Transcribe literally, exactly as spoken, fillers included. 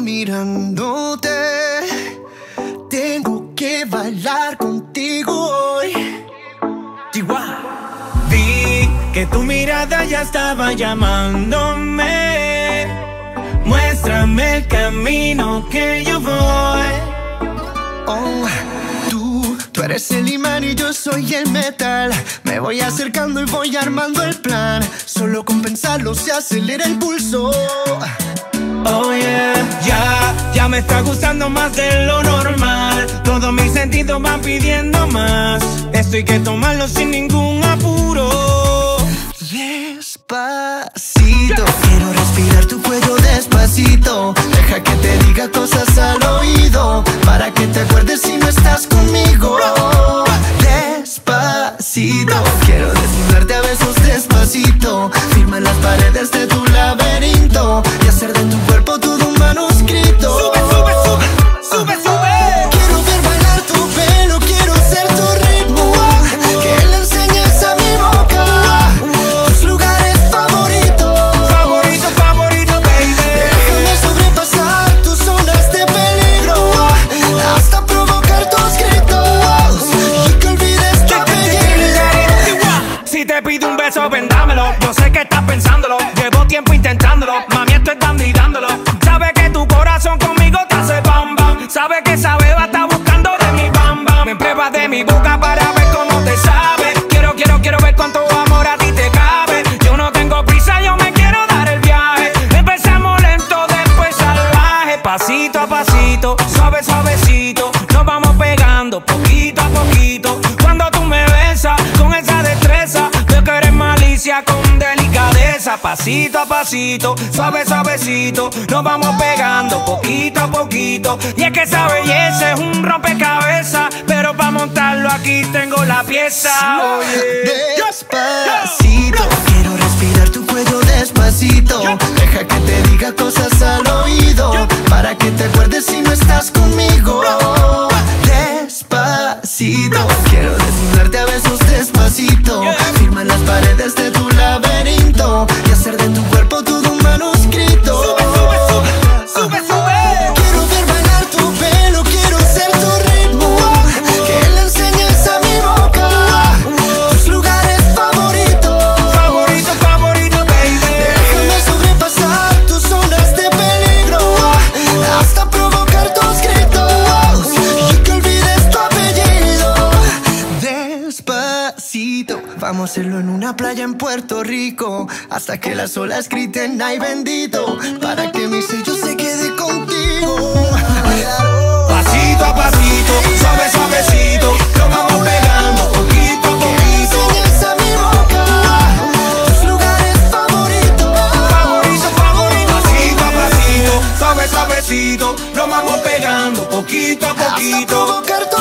mirándote. Tengo que bailar contigo hoy. Chihuahua. Vi que tu mirada ya estaba llamándome. Muéstrame el camino que yo voy. Oh, tú, tú eres el imán y yo soy el metal. Me voy acercando y voy armando el plan. Solo con pensarlo se acelera el pulso. Oh yeah, ya, ya me está gustando más de lo normal. Todos mis sentidos van pidiendo más. Esto hay que tomarlo sin ningún apuro. Despacito, quiero respirar tu cuello despacito. Deja que te diga cosas al oído, para que te acuerdes si no estás conmigo. Despacito, quiero desnudarte a besos despacito. Firma en las paredes de tu laberinto y hacer de tu cuerpo todo un manuscrito. Sube, sube, sube, sube, sube. Quiero ver bailar tu pelo, quiero ser tu ritmo. Que le enseñes a mi boca tus lugares favoritos. Favorito, favorito, baby. Déjame sobrepasar tus zonas de peligro hasta provocar tus gritos y que olvides tu apellido. Si te pido un beso, vendámelo. Yo sé que estás pensándolo. Llevo tiempo intentándolo. Mami, estoy dando y dándolo. Sabe que tu corazón conmigo te hace bam bam. Sabe que esa beba está buscando de mi bam bam. Me pruebas de mi boca para ver cómo te sabe. Quiero, quiero, quiero ver cuánto amor a ti te cabe. Yo no tengo prisa, yo me quiero dar el viaje. Empezamos lento, después salvaje. Pasito a pasito, suave, suavecito. Nos vamos pegando poquito a poquito. Cuando tú me besas con esa destreza, veo que eres malicia con delicadeza. Pasito a pasito, suave, suavecito. Nos vamos pegando poquito a poquito. Y es que esa belleza es un rompecabezas, pero para montarlo aquí tengo la pieza. Despacito, quiero respirar tu cuello despacito. Deja que te diga cosas al oído, para que te acuerdes si no estás conmigo. Despacito, quiero desnudarte a besos despacito. Firma en las paredes de tu laberinto y hacer de tu cuerpo todo un manuscrito. Sube, sube, sube, sube, sube. Quiero ver bailar tu pelo, quiero ser tu ritmo. Que le enseñes a mi boca tus lugares favoritos. Favorito, favorito, baby. Déjame sobrepasar tus zonas de peligro hasta provocar tus gritos y que olvides tu apellido. Despacito, vamos a hacerlo en una playa en Puerto Rico, hasta que las olas griten ay bendito, para que mi sello se quede contigo. Pasito a pasito, suave, suavecito. Nos vamos pegando poquito a poquito. Enseñas a mi boca tus lugares favoritos. Favorito, favorito. Pasito a pasito, suave, suavecito. Nos vamos pegando poquito a Hasta poquito. provocar tu